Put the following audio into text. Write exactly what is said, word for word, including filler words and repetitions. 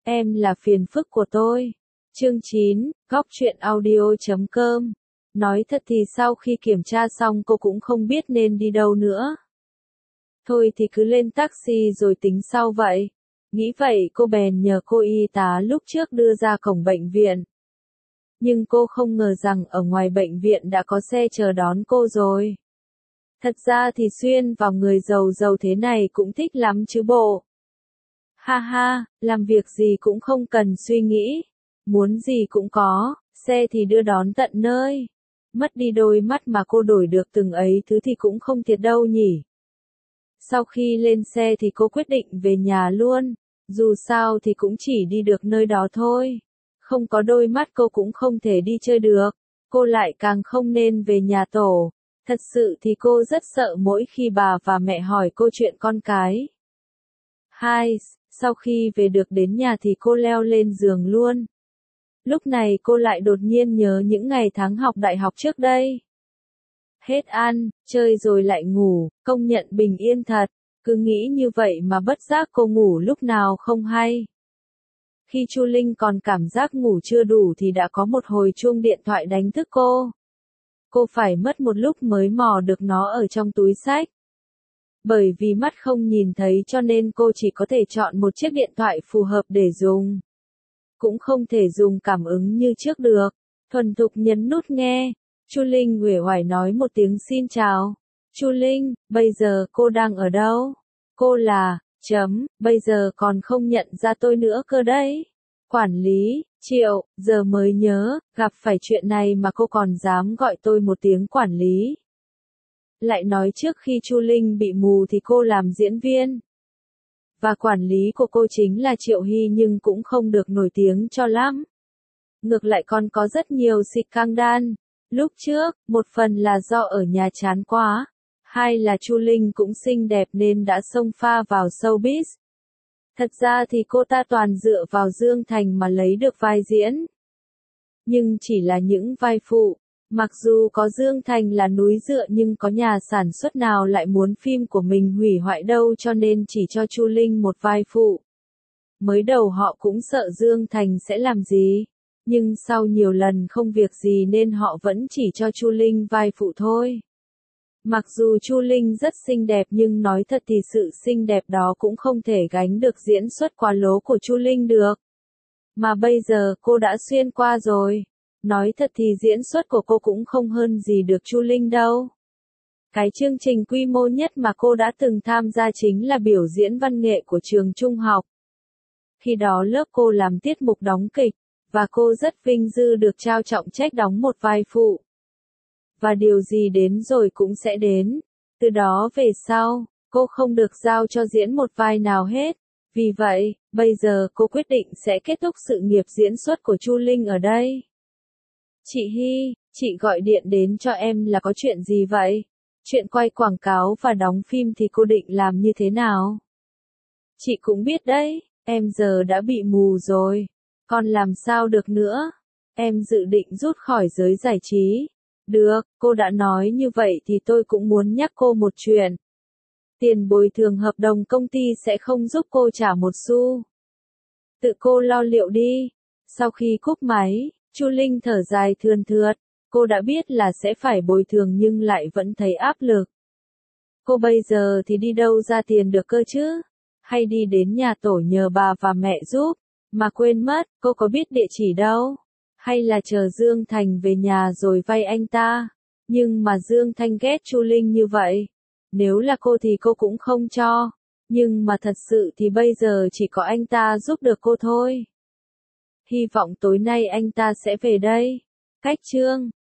Em là phiền phức của tôi. Chương chín, góc truyện audio chấm com. Nói thật thì sau khi kiểm tra xong cô cũng không biết nên đi đâu nữa. Thôi thì cứ lên taxi rồi tính sau vậy. Nghĩ vậy cô bèn nhờ cô y tá lúc trước đưa ra cổng bệnh viện. Nhưng cô không ngờ rằng ở ngoài bệnh viện đã có xe chờ đón cô rồi. Thật ra thì xuyên vào người giàu giàu thế này cũng thích lắm chứ bộ. Ha ha, làm việc gì cũng không cần suy nghĩ. Muốn gì cũng có, xe thì đưa đón tận nơi. Mất đi đôi mắt mà cô đổi được từng ấy thứ thì cũng không thiệt đâu nhỉ. Sau khi lên xe thì cô quyết định về nhà luôn. Dù sao thì cũng chỉ đi được nơi đó thôi. Không có đôi mắt cô cũng không thể đi chơi được. Cô lại càng không nên về nhà tổ. Thật sự thì cô rất sợ mỗi khi bà và mẹ hỏi cô chuyện con cái. Hai, sau khi về được đến nhà thì cô leo lên giường luôn. Lúc này cô lại đột nhiên nhớ những ngày tháng học đại học trước đây. Hết ăn, chơi rồi lại ngủ, công nhận bình yên thật. Cứ nghĩ như vậy mà bất giác cô ngủ lúc nào không hay. Khi Chu Linh còn cảm giác ngủ chưa đủ thì đã có một hồi chuông điện thoại đánh thức cô. Cô phải mất một lúc mới mò được nó ở trong túi xách. Bởi vì mắt không nhìn thấy cho nên cô chỉ có thể chọn một chiếc điện thoại phù hợp để dùng. Cũng không thể dùng cảm ứng như trước được. Thuần thục nhấn nút nghe. Chu Linh uể oải nói một tiếng xin chào. Chu Linh, bây giờ cô đang ở đâu? Cô là, chấm, bây giờ còn không nhận ra tôi nữa cơ đấy. Quản lý, Triệu, giờ mới nhớ, gặp phải chuyện này mà cô còn dám gọi tôi một tiếng quản lý. Lại nói trước khi Chu Linh bị mù thì cô làm diễn viên. Và quản lý của cô chính là Triệu Hy nhưng cũng không được nổi tiếng cho lắm. Ngược lại còn có rất nhiều scandal. Lúc trước, một phần là do ở nhà chán quá. Hai là Chu Linh cũng xinh đẹp nên đã xông pha vào showbiz. Thật ra thì cô ta toàn dựa vào Dương Thành mà lấy được vai diễn. Nhưng chỉ là những vai phụ. Mặc dù có Dương Thành là núi dựa nhưng có nhà sản xuất nào lại muốn phim của mình hủy hoại đâu cho nên chỉ cho Chu Linh một vai phụ. Mới đầu họ cũng sợ Dương Thành sẽ làm gì. Nhưng sau nhiều lần không việc gì nên họ vẫn chỉ cho Chu Linh vai phụ thôi. Mặc dù Chu Linh rất xinh đẹp nhưng nói thật thì sự xinh đẹp đó cũng không thể gánh được diễn xuất quá lố của Chu Linh được. Mà bây giờ cô đã xuyên qua rồi. Nói thật thì diễn xuất của cô cũng không hơn gì được Chu Linh đâu. Cái chương trình quy mô nhất mà cô đã từng tham gia chính là biểu diễn văn nghệ của trường trung học. Khi đó lớp cô làm tiết mục đóng kịch, và cô rất vinh dự được trao trọng trách đóng một vai phụ. Và điều gì đến rồi cũng sẽ đến. Từ đó về sau, cô không được giao cho diễn một vai nào hết. Vì vậy, bây giờ cô quyết định sẽ kết thúc sự nghiệp diễn xuất của Chu Linh ở đây. Chị Hy, chị gọi điện đến cho em là có chuyện gì vậy? Chuyện quay quảng cáo và đóng phim thì cô định làm như thế nào? Chị cũng biết đấy, em giờ đã bị mù rồi. Còn làm sao được nữa? Em dự định rút khỏi giới giải trí. Được, cô đã nói như vậy thì tôi cũng muốn nhắc cô một chuyện. Tiền bồi thường hợp đồng công ty sẽ không giúp cô trả một xu. Tự cô lo liệu đi. Sau khi cúp máy, Chu Linh thở dài thườn thượt. Cô đã biết là sẽ phải bồi thường nhưng lại vẫn thấy áp lực. Cô bây giờ thì đi đâu ra tiền được cơ chứ? Hay đi đến nhà tổ nhờ bà và mẹ giúp? Mà quên mất, cô có biết địa chỉ đâu? Hay là chờ Dương Thành về nhà rồi vay anh ta? Nhưng mà Dương Thành ghét Chu Linh như vậy. Nếu là cô thì cô cũng không cho. Nhưng mà thật sự thì bây giờ chỉ có anh ta giúp được cô thôi. Hy vọng tối nay anh ta sẽ về đây. Cách chương